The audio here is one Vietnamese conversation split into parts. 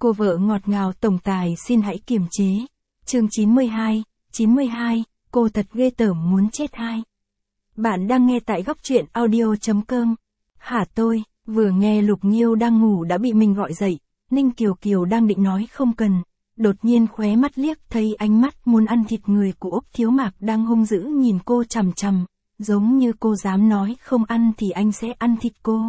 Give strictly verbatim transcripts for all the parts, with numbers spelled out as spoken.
Cô vợ ngọt ngào tổng tài xin hãy kiềm chế. Chương chín mươi hai, chín mươi hai, cô thật ghê tởm muốn chết hai. Bạn đang nghe tại góc truyện audio chấm com. Hả tôi, vừa nghe Lục Nghiêu đang ngủ đã bị mình gọi dậy, Ninh Kiều Kiều đang định nói không cần, đột nhiên khóe mắt liếc thấy ánh mắt muốn ăn thịt người của Úc Thiếu Mạc đang hung dữ nhìn cô chằm chằm, giống như cô dám nói không ăn thì anh sẽ ăn thịt cô.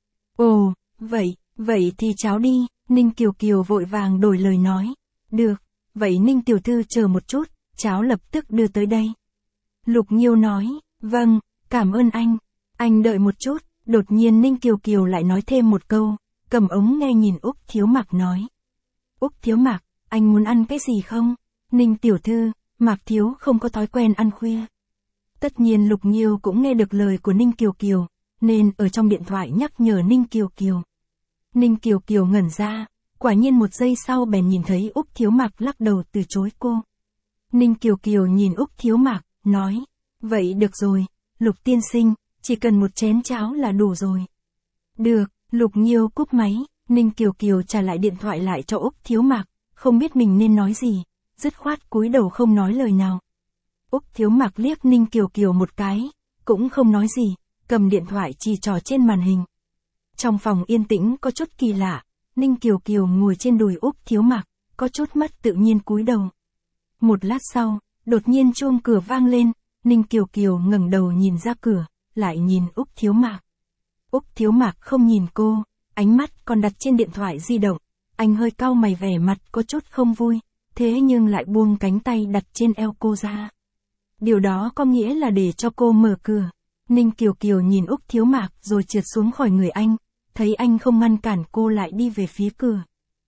Ồ, vậy, vậy thì cháo đi, Ninh Kiều Kiều vội vàng đổi lời nói. Được, vậy Ninh tiểu thư chờ một chút, cháo lập tức đưa tới đây. Lục Nghiêu nói, vâng, cảm ơn anh, anh đợi một chút, đột nhiên Ninh Kiều Kiều lại nói thêm một câu, cầm ống nghe nhìn Úc Thiếu Mạc nói. Úc Thiếu Mạc, anh muốn ăn cái gì không? Ninh tiểu thư, Mạc Thiếu không có thói quen ăn khuya. Tất nhiên Lục Nghiêu cũng nghe được lời của Ninh Kiều Kiều, nên ở trong điện thoại nhắc nhở Ninh Kiều Kiều. Ninh Kiều Kiều ngẩn ra, quả nhiên một giây sau bèn nhìn thấy Úc Thiếu Mạc lắc đầu từ chối cô. Ninh Kiều Kiều nhìn Úc Thiếu Mạc, nói, vậy được rồi, Lục tiên sinh, chỉ cần một chén cháo là đủ rồi. Được, Lục Nghiêu cúp máy, Ninh Kiều Kiều trả lại điện thoại lại cho Úc Thiếu Mạc, không biết mình nên nói gì, dứt khoát cúi đầu không nói lời nào. Úc Thiếu Mạc liếc Ninh Kiều Kiều một cái, cũng không nói gì, cầm điện thoại chỉ trỏ trên màn hình. Trong phòng yên tĩnh có chút kỳ lạ, Ninh Kiều Kiều ngồi trên đùi Úc Thiếu Mạc, có chút mất tự nhiên cúi đầu. Một lát sau, đột nhiên chuông cửa vang lên, Ninh Kiều Kiều ngẩng đầu nhìn ra cửa, lại nhìn Úc Thiếu Mạc. Úc Thiếu Mạc không nhìn cô, ánh mắt còn đặt trên điện thoại di động, anh hơi cau mày vẻ mặt có chút không vui, thế nhưng lại buông cánh tay đặt trên eo cô ra. Điều đó có nghĩa là để cho cô mở cửa. Ninh Kiều Kiều nhìn Úc Thiếu Mạc rồi trượt xuống khỏi người anh, thấy anh không ngăn cản cô lại đi về phía cửa.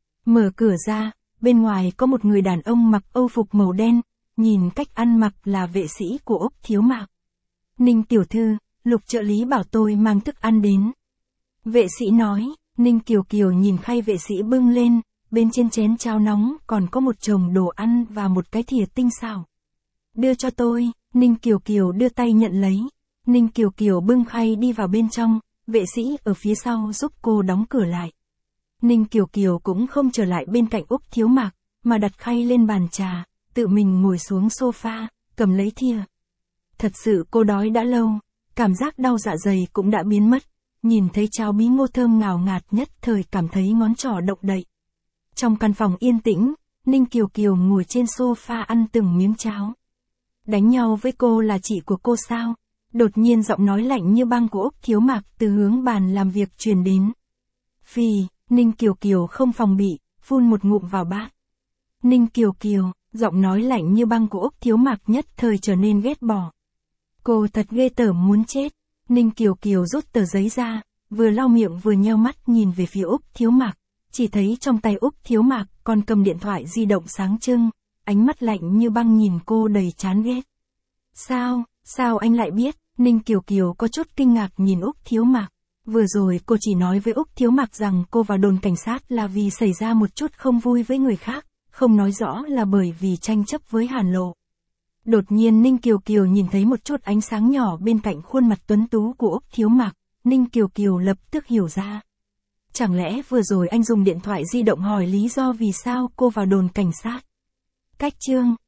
Mở cửa ra, bên ngoài có một người đàn ông mặc âu phục màu đen, nhìn cách ăn mặc là vệ sĩ của Úc Thiếu Mạc. Ninh tiểu thư, Lục trợ lý bảo tôi mang thức ăn đến. Vệ sĩ nói, Ninh Kiều Kiều nhìn khay vệ sĩ bưng lên, bên trên chén cháo nóng còn có một chồng đồ ăn và một cái thìa tinh xảo. Đưa cho tôi, Ninh Kiều Kiều đưa tay nhận lấy. Ninh Kiều Kiều bưng khay đi vào bên trong, vệ sĩ ở phía sau giúp cô đóng cửa lại. Ninh Kiều Kiều cũng không trở lại bên cạnh Úc Thiếu Mạc, mà đặt khay lên bàn trà, tự mình ngồi xuống sofa, cầm lấy thìa. Thật sự cô đói đã lâu, cảm giác đau dạ dày cũng đã biến mất, nhìn thấy cháo bí ngô thơm ngào ngạt nhất thời cảm thấy ngón trỏ động đậy. Trong căn phòng yên tĩnh, Ninh Kiều Kiều ngồi trên sofa ăn từng miếng cháo. Đánh nhau với cô là chị của cô sao? Đột nhiên giọng nói lạnh như băng của Úc Thiếu Mạc từ hướng bàn làm việc truyền đến. Phì, Ninh Kiều Kiều không phòng bị, phun một ngụm vào bát. Ninh Kiều Kiều, giọng nói lạnh như băng của Úc Thiếu Mạc nhất thời trở nên ghét bỏ. Cô thật ghê tởm muốn chết. Ninh Kiều Kiều rút tờ giấy ra, vừa lau miệng vừa nheo mắt nhìn về phía Úc Thiếu Mạc, chỉ thấy trong tay Úc Thiếu Mạc còn cầm điện thoại di động sáng trưng, ánh mắt lạnh như băng nhìn cô đầy chán ghét. Sao, sao anh lại biết? Ninh Kiều Kiều có chút kinh ngạc nhìn Úc Thiếu Mạc. Vừa rồi cô chỉ nói với Úc Thiếu Mạc rằng cô vào đồn cảnh sát là vì xảy ra một chút không vui với người khác, không nói rõ là bởi vì tranh chấp với Hàn Lộ. Đột nhiên Ninh Kiều Kiều nhìn thấy một chút ánh sáng nhỏ bên cạnh khuôn mặt tuấn tú của Úc Thiếu Mạc, Ninh Kiều Kiều lập tức hiểu ra. Chẳng lẽ vừa rồi anh dùng điện thoại di động hỏi lý do vì sao cô vào đồn cảnh sát? Cách chương